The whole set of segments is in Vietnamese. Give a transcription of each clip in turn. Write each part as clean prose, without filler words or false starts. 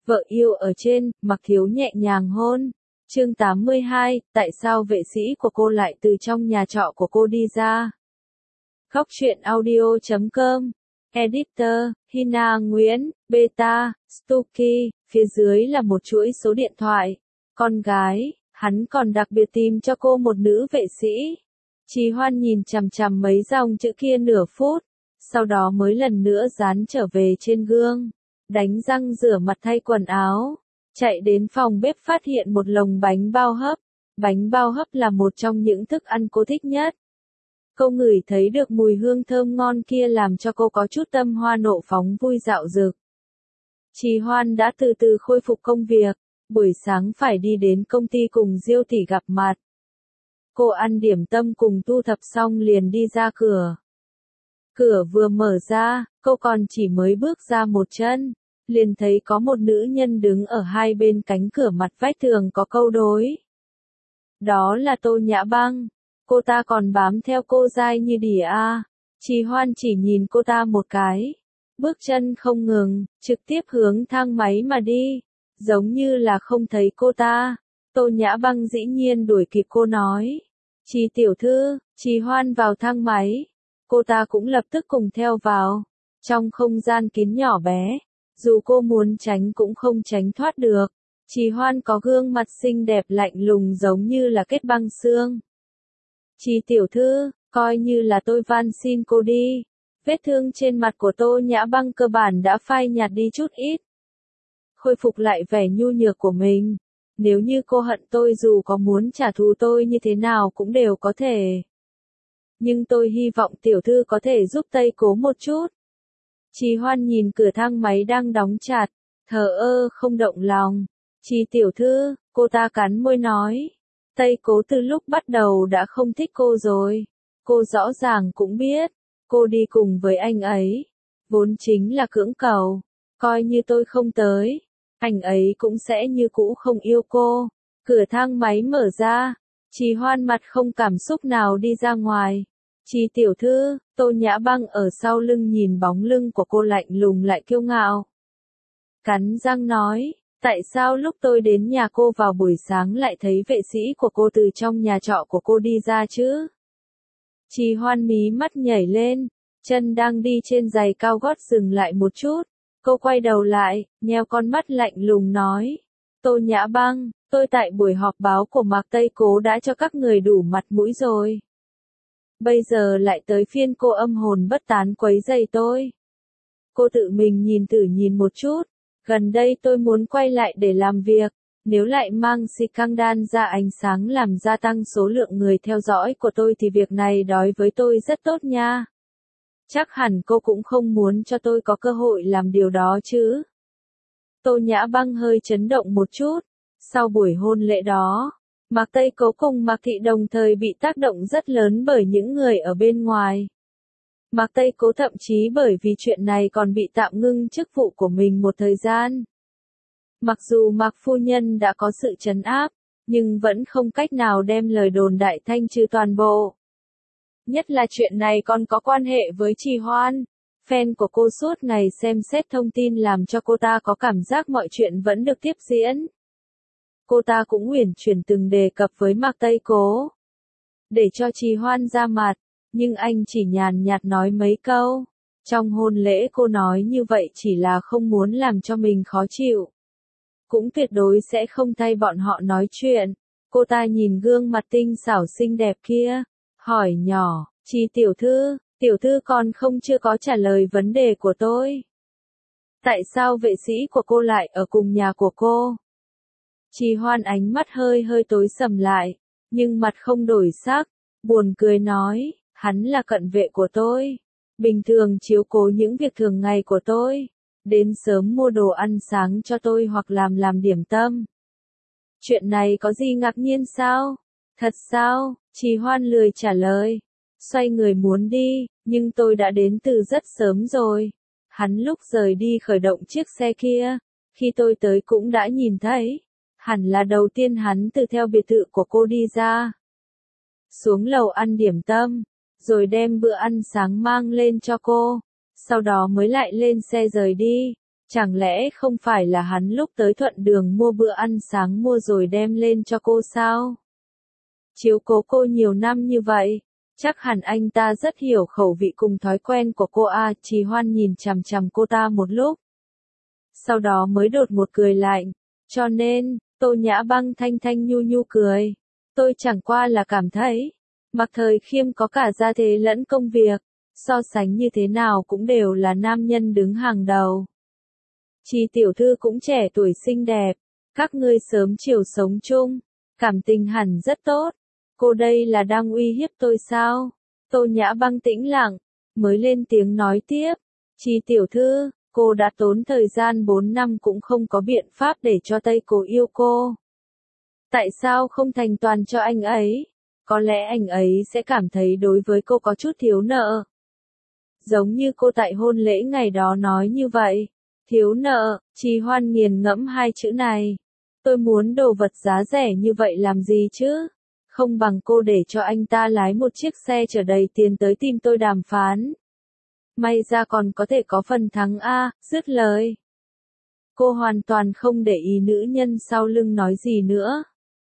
Vợ yêu ở trên, Mạc Thiếu nhẹ nhàng hôn. Chương 82, tại sao vệ sĩ của cô lại từ trong nhà trọ của cô đi ra? Góc truyện audio.com. Editor, Hina Nguyễn, Beta, Stucky, phía dưới là một chuỗi số điện thoại. Con gái, hắn còn đặc biệt tìm cho cô một nữ vệ sĩ. Trì Hoan nhìn chằm chằm mấy dòng chữ kia nửa phút, sau đó mới lần nữa dán trở về trên gương. Đánh răng rửa mặt thay quần áo, chạy đến phòng bếp phát hiện một lồng bánh bao hấp. Bánh bao hấp là một trong những thức ăn cô thích nhất. Cô ngửi thấy được mùi hương thơm ngon kia làm cho cô có chút tâm hoa nộ phóng vui dạo dực. Trì Hoan đã từ từ khôi phục công việc, buổi sáng phải đi đến công ty cùng Diêu Tỷ gặp mặt. Cô ăn điểm tâm cùng thu thập xong liền đi ra cửa. Cửa vừa mở ra, cô còn chỉ mới bước ra một chân, liền thấy có một nữ nhân đứng ở hai bên cánh cửa mặt vách tường có câu đối. Đó là Tô Nhã Băng, cô ta còn bám theo cô dai như đỉa a. Trì Hoan chỉ nhìn cô ta một cái, bước chân không ngừng, trực tiếp hướng thang máy mà đi, giống như là không thấy cô ta. Tô Nhã Băng dĩ nhiên đuổi kịp cô nói, Trì tiểu thư. Trì Hoan vào thang máy, cô ta cũng lập tức cùng theo vào. Trong không gian kín nhỏ bé, dù cô muốn tránh cũng không tránh thoát được. Trì Hoan có gương mặt xinh đẹp lạnh lùng giống như là kết băng xương. Trì tiểu thư, coi như là tôi van xin cô đi. Vết thương trên mặt của Tô Nhã Băng cơ bản đã phai nhạt đi chút ít. Khôi phục lại vẻ nhu nhược của mình. Nếu như cô hận tôi dù có muốn trả thù tôi như thế nào cũng đều có thể. Nhưng tôi hy vọng tiểu thư có thể giúp Tây Cố một chút. Trì Hoan nhìn cửa thang máy đang đóng chặt, thờ ơ không động lòng. Trì tiểu thư, cô ta cắn môi nói. Tây Cố từ lúc bắt đầu đã không thích cô rồi. Cô rõ ràng cũng biết, cô đi cùng với anh ấy, vốn chính là cưỡng cầu. Coi như tôi không tới, anh ấy cũng sẽ như cũ không yêu cô. Cửa thang máy mở ra, Trì Hoan mặt không cảm xúc nào đi ra ngoài. Trì tiểu thư, Tô Nhã Băng ở sau lưng nhìn bóng lưng của cô lạnh lùng lại kiêu ngạo. Cắn răng nói, tại sao lúc tôi đến nhà cô vào buổi sáng lại thấy vệ sĩ của cô từ trong nhà trọ của cô đi ra chứ? Trì Hoan mí mắt nhảy lên, chân đang đi trên giày cao gót dừng lại một chút. Cô quay đầu lại, nheo con mắt lạnh lùng nói. Tô Nhã Băng, tôi tại buổi họp báo của Mạc Tây Cố đã cho các người đủ mặt mũi rồi. Bây giờ lại tới phiên cô âm hồn bất tán quấy rầy tôi. Cô tự mình nhìn một chút. Gần đây tôi muốn quay lại để làm việc. Nếu lại mang scandal ra ánh sáng làm gia tăng số lượng người theo dõi của tôi thì việc này đối với tôi rất tốt nha. Chắc hẳn cô cũng không muốn cho tôi có cơ hội làm điều đó chứ. Tô Nhã Băng hơi chấn động một chút. Sau buổi hôn lễ đó, Mạc Tây Cố cùng Mạc Thị đồng thời bị tác động rất lớn bởi những người ở bên ngoài. Mạc Tây Cố thậm chí bởi vì chuyện này còn bị tạm ngưng chức vụ của mình một thời gian. Mặc dù Mạc phu nhân đã có sự trấn áp, nhưng vẫn không cách nào đem lời đồn đại thanh trừ toàn bộ. Nhất là chuyện này còn có quan hệ với Trì Hoan. Fan của cô suốt ngày xem xét thông tin làm cho cô ta có cảm giác mọi chuyện vẫn được tiếp diễn. Cô ta cũng uyển chuyển từng đề cập với Mạc Tây Cố, để cho Trì Hoan ra mặt, nhưng anh chỉ nhàn nhạt nói mấy câu. Trong hôn lễ cô nói như vậy chỉ là không muốn làm cho mình khó chịu. Cũng tuyệt đối sẽ không thay bọn họ nói chuyện. Cô ta nhìn gương mặt tinh xảo xinh đẹp kia, hỏi nhỏ, Trì tiểu thư còn chưa có trả lời vấn đề của tôi. Tại sao vệ sĩ của cô lại ở cùng nhà của cô? Trì Hoan ánh mắt hơi tối sầm lại, nhưng mặt không đổi sắc, buồn cười nói, hắn là cận vệ của tôi. Bình thường chiếu cố những việc thường ngày của tôi, đến sớm mua đồ ăn sáng cho tôi hoặc làm điểm tâm. Chuyện này có gì ngạc nhiên sao? Thật sao? Trì Hoan lười trả lời, xoay người muốn đi, nhưng tôi đã đến từ rất sớm rồi. Hắn lúc rời đi khởi động chiếc xe kia, khi tôi tới cũng đã nhìn thấy. Hẳn là đầu tiên hắn từ theo biệt thự của cô đi ra. Xuống lầu ăn điểm tâm, rồi đem bữa ăn sáng mang lên cho cô, sau đó mới lại lên xe rời đi. Chẳng lẽ không phải là hắn lúc tới Thuận Đường mua bữa ăn sáng mua rồi đem lên cho cô sao? Chiếu cố cô nhiều năm như vậy, chắc hẳn anh ta rất hiểu khẩu vị cùng thói quen của cô à. Trì Hoan nhìn chằm chằm cô ta một lúc. Sau đó mới đột một cười lạnh. Cho nên, Tô Nhã Băng thanh thanh nhu nhu cười. Tôi chẳng qua là cảm thấy, Mạc Thời Khiêm có cả gia thế lẫn công việc, so sánh như thế nào cũng đều là nam nhân đứng hàng đầu. Trì tiểu thư cũng trẻ tuổi xinh đẹp, các ngươi sớm chiều sống chung, cảm tình hẳn rất tốt. Cô đây là đang uy hiếp tôi sao? Tô Nhã Băng tĩnh lặng, mới lên tiếng nói tiếp. Trì tiểu thư, cô đã tốn thời gian 4 năm cũng không có biện pháp để cho Tây Cố yêu cô. Tại sao không thành toàn cho anh ấy? Có lẽ anh ấy sẽ cảm thấy đối với cô có chút thiếu nợ. Giống như cô tại hôn lễ ngày đó nói như vậy. Thiếu nợ, Trì Hoan nghiền ngẫm hai chữ này. Tôi muốn đồ vật giá rẻ như vậy làm gì chứ? Không bằng cô để cho anh ta lái một chiếc xe chở đầy tiền tới tìm tôi đàm phán. May ra còn có thể có phần thắng a. Dứt lời. Cô hoàn toàn không để ý nữ nhân sau lưng nói gì nữa.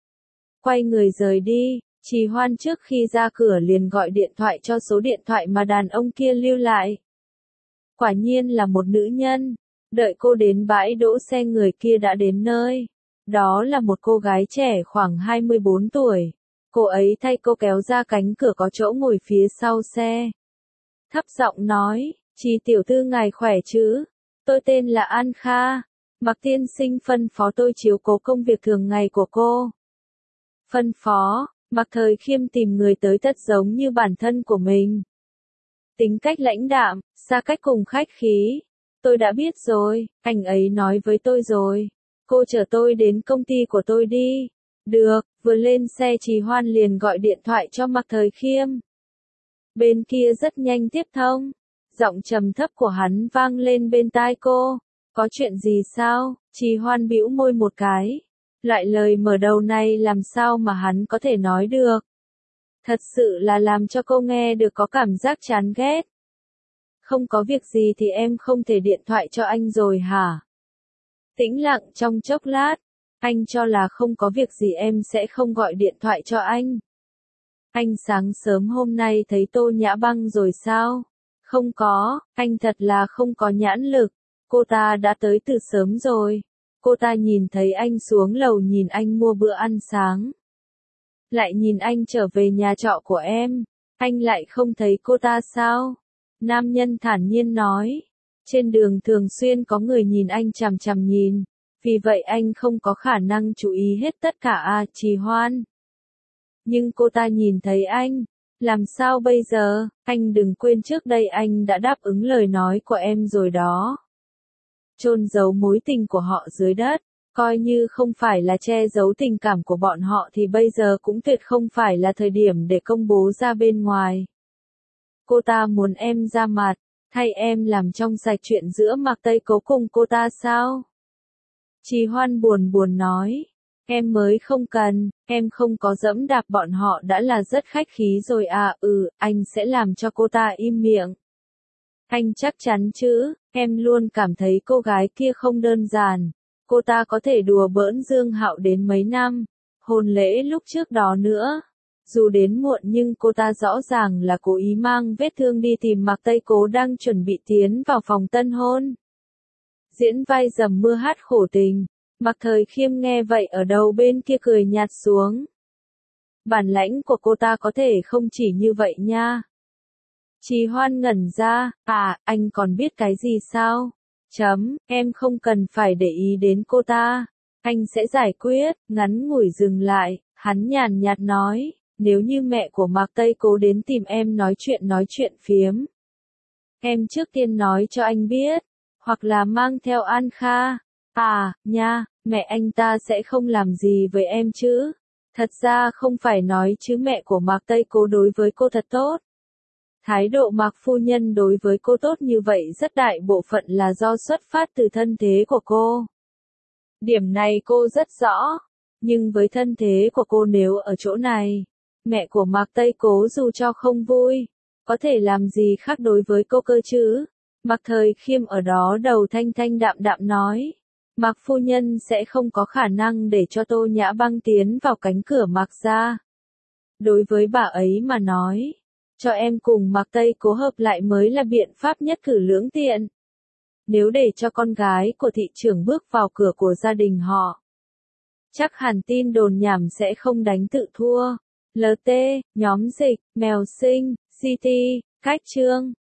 Quay người rời đi, Trì Hoan trước khi ra cửa liền gọi điện thoại cho số điện thoại mà đàn ông kia lưu lại. Quả nhiên là một nữ nhân. Đợi cô đến bãi đỗ xe người kia đã đến nơi. Đó là một cô gái trẻ khoảng 24 tuổi. Cô ấy thay cô kéo ra cánh cửa có chỗ ngồi phía sau xe. Thấp giọng nói, Trì tiểu thư ngài khỏe chứ? Tôi tên là An Kha. Mạc tiên sinh phân phó tôi chiếu cố công việc thường ngày của cô. Phân phó, Mạc Thời Khiêm tìm người tới thật giống như bản thân của mình. Tính cách lãnh đạm, xa cách cùng khách khí. Tôi đã biết rồi, anh ấy nói với tôi rồi. Cô chở tôi đến công ty của tôi đi. Được, vừa lên xe Trì Hoan liền gọi điện thoại cho Mạc Thời Khiêm. Bên kia rất nhanh tiếp thông. Giọng trầm thấp của hắn vang lên bên tai cô. Có chuyện gì sao? Trì Hoan bĩu môi một cái. Loại lời mở đầu này làm sao mà hắn có thể nói được. Thật sự là làm cho cô nghe được có cảm giác chán ghét. Không có việc gì thì em không thể điện thoại cho anh rồi hả? Tĩnh lặng trong chốc lát. Anh cho là không có việc gì em sẽ không gọi điện thoại cho anh. Anh sáng sớm hôm nay thấy Tô Nhã Băng rồi sao? Không có, anh thật là không có nhãn lực. Cô ta đã tới từ sớm rồi. Cô ta nhìn thấy anh xuống lầu nhìn anh mua bữa ăn sáng. Lại nhìn anh trở về nhà trọ của em. Anh lại không thấy cô ta sao? Nam nhân thản nhiên nói. Trên đường thường xuyên có người nhìn anh chằm chằm nhìn. Vì vậy anh không có khả năng chú ý hết tất cả à. Trì Hoan. Nhưng cô ta nhìn thấy anh. Làm sao bây giờ? Anh đừng quên trước đây anh đã đáp ứng lời nói của em rồi đó. Chôn giấu mối tình của họ dưới đất. Coi như không phải là che giấu tình cảm của bọn họ thì bây giờ cũng tuyệt không phải là thời điểm để công bố ra bên ngoài. Cô ta muốn em ra mặt, thay em làm trong sạch chuyện giữa Mạc Tây Cố cùng cô ta sao? Trì Hoan buồn buồn nói, em mới không cần, em không có dẫm đạp bọn họ đã là rất khách khí rồi à. Anh sẽ làm cho cô ta im miệng. Anh chắc chắn chứ, em luôn cảm thấy cô gái kia không đơn giản. Cô ta có thể đùa bỡn Dương Hạo đến mấy năm, hôn lễ lúc trước đó nữa. Dù đến muộn nhưng cô ta rõ ràng là cố ý mang vết thương đi tìm Mạc Tây Cố đang chuẩn bị tiến vào phòng tân hôn. Diễn vai dầm mưa hát khổ tình, Mạc Thời Khiêm nghe vậy ở đầu bên kia cười nhạt xuống. Bản lãnh của cô ta có thể không chỉ như vậy nha. Trì Hoan ngẩn ra, anh còn biết cái gì sao? Em không cần phải để ý đến cô ta. Anh sẽ giải quyết. Ngắn ngủi dừng lại, hắn nhàn nhạt nói, nếu như mẹ của Mạc Tây Cố đến tìm em nói chuyện phiếm. Em trước tiên nói cho anh biết, hoặc là mang theo An Kha. Nha, mẹ anh ta sẽ không làm gì với em chứ. Thật ra không phải nói chứ mẹ của Mạc Tây Cố đối với cô thật tốt. Thái độ Mạc phu nhân đối với cô tốt như vậy rất đại bộ phận là do xuất phát từ thân thế của cô. Điểm này cô rất rõ, nhưng với thân thế của cô nếu ở chỗ này, mẹ của Mạc Tây Cố dù cho không vui, có thể làm gì khác đối với cô cơ chứ? Mạc Thời Khiêm ở đó đầu thanh thanh đạm đạm nói. Mạc phu nhân sẽ không có khả năng để cho Tô Nhã Băng tiến vào cánh cửa Mạc gia. Đối với bà ấy mà nói, cho em cùng Mạc Tây Cố hợp lại mới là biện pháp nhất cử lưỡng tiện. Nếu để cho con gái của thị trưởng bước vào cửa của gia đình họ, chắc hẳn tin đồn nhảm sẽ không đánh tự thua. LT, nhóm dịch, mèo sinh, CT, cách chương.